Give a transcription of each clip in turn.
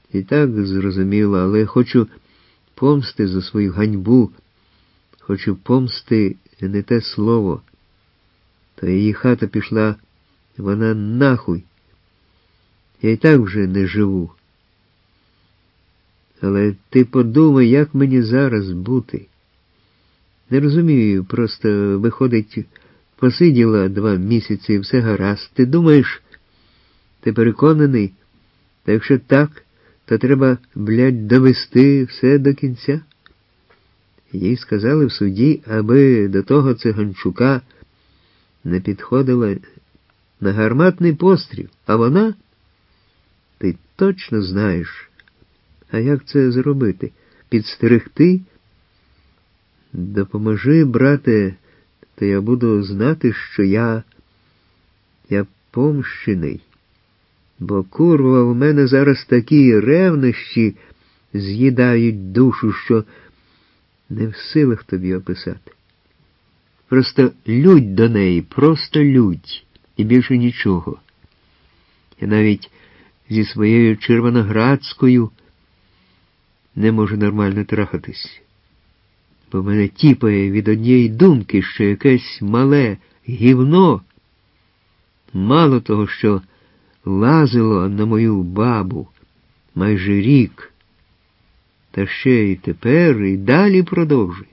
І так зрозуміло, але хочу помсти за свою ганьбу, хочу помсти не те слово. Та її хата пішла, вона нахуй. Я й так вже не живу. Але ти подумай, як мені зараз бути. Не розумію, просто виходить, посиділа 2 місяці і все гаразд. Ти думаєш, ти переконаний, та якщо так, то треба, довести все до кінця? Їй сказали в суді, аби до того циганчука не підходила на гарматний постріл, а вона? Ти точно знаєш. А як це зробити? Підстерегти? Допоможи, брате, то я буду знати, що я помщений. Бо, курва, у мене зараз такі ревнощі з'їдають душу, що не в силах тобі описати. Просто лють до неї, просто лють, і більше нічого. Я навіть зі своєю Червоноградською не можу нормально трахатись. Бо мене тіпає від однієї думки, що якесь мале гівно, мало того, що лазило на мою бабу майже рік, та ще й тепер, і далі продовжує.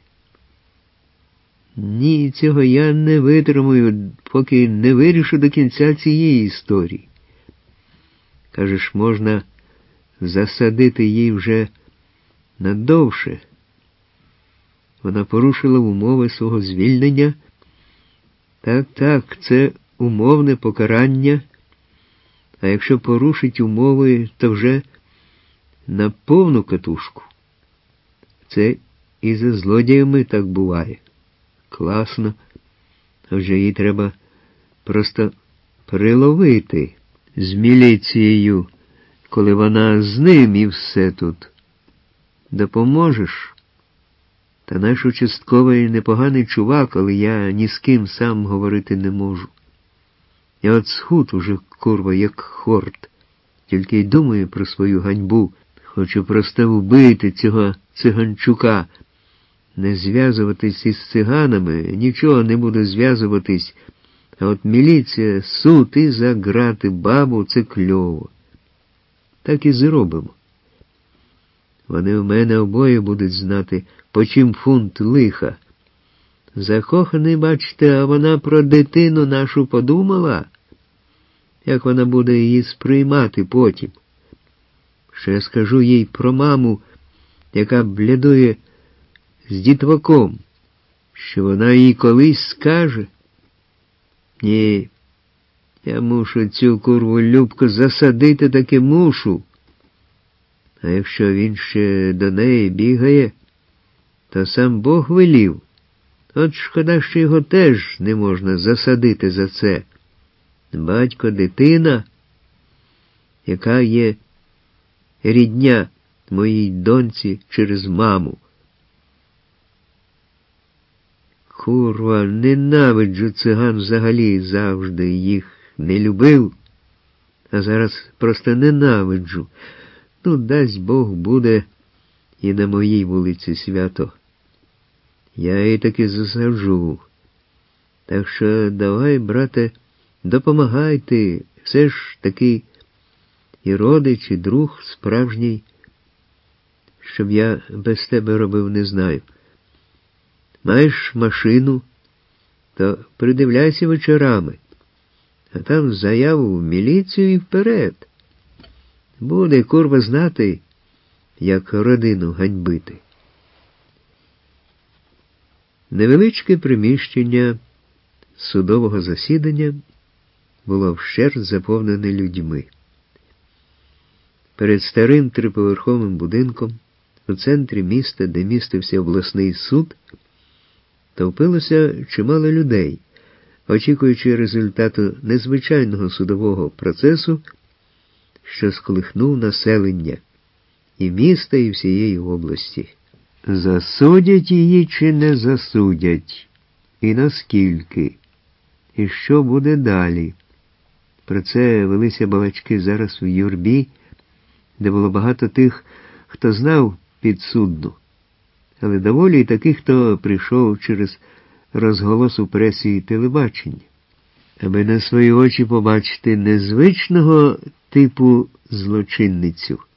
Ні, цього я не витримую, поки не вирішу до кінця цієї історії. Кажеш, можна засадити їй вже надовше. Вона порушила умови свого звільнення. Так, це умовне покарання. А якщо порушить умови, то вже на повну катушку. Це і за злодіями так буває. Класно. Отже, їй треба просто приловити з міліцією, коли вона з ним і все тут. Допоможеш? Та наш участковий непоганий чувак, але я ні з ким сам говорити не можу. Я от схуд уже, курва, як хорт. Тільки й думаю про свою ганьбу. Хочу просто вбити цього циганчука. Не зв'язуватись із циганами, нічого не буду зв'язуватись. А от міліція, суд і за грати бабу – це кльово. Так і зробимо. Вони в мене обоє будуть знати, по чим фунт лиха. Закоханий, бачите, а вона про дитину нашу подумала? Як вона буде її сприймати потім? Що я скажу їй про маму, яка блядує з дітваком, що вона їй колись скаже? Ні, я мушу цю курву Любку засадити, таки мушу. А якщо він ще до неї бігає, то сам Бог велів. От шкода, що його теж не можна засадити за це. Батько, дитина, яка є рідня моїй доньці через маму. Курва, ненавиджу циган взагалі, завжди їх не любив, а зараз просто ненавиджу. Ну, дасть Бог, буде і на моїй вулиці свято. Я її таки засаджу. Так що давай, брате, допомагай ти, все ж таки і родич, і друг справжній. Щоб я без тебе робив, не знаю. Маєш машину, то придивляйся вечорами, а там заяву в міліцію і вперед. Буде, курва, знати, як родину ганьбити. Невеличке приміщення судового засідання було вщерть заповнене людьми. Перед старим триповерховим будинком, у центрі міста, де містився обласний суд, товпилося чимало людей, очікуючи результату незвичайного судового процесу, що сколихнув населення і міста, і всієї області. Засудять її чи не засудять? І наскільки? І що буде далі? Про це велися балачки зараз в юрбі, де було багато тих, хто знав підсудну, але доволі і таких, хто прийшов через розголос у пресі і телебаченні, аби на свої очі побачити незвичного типу злочинницю,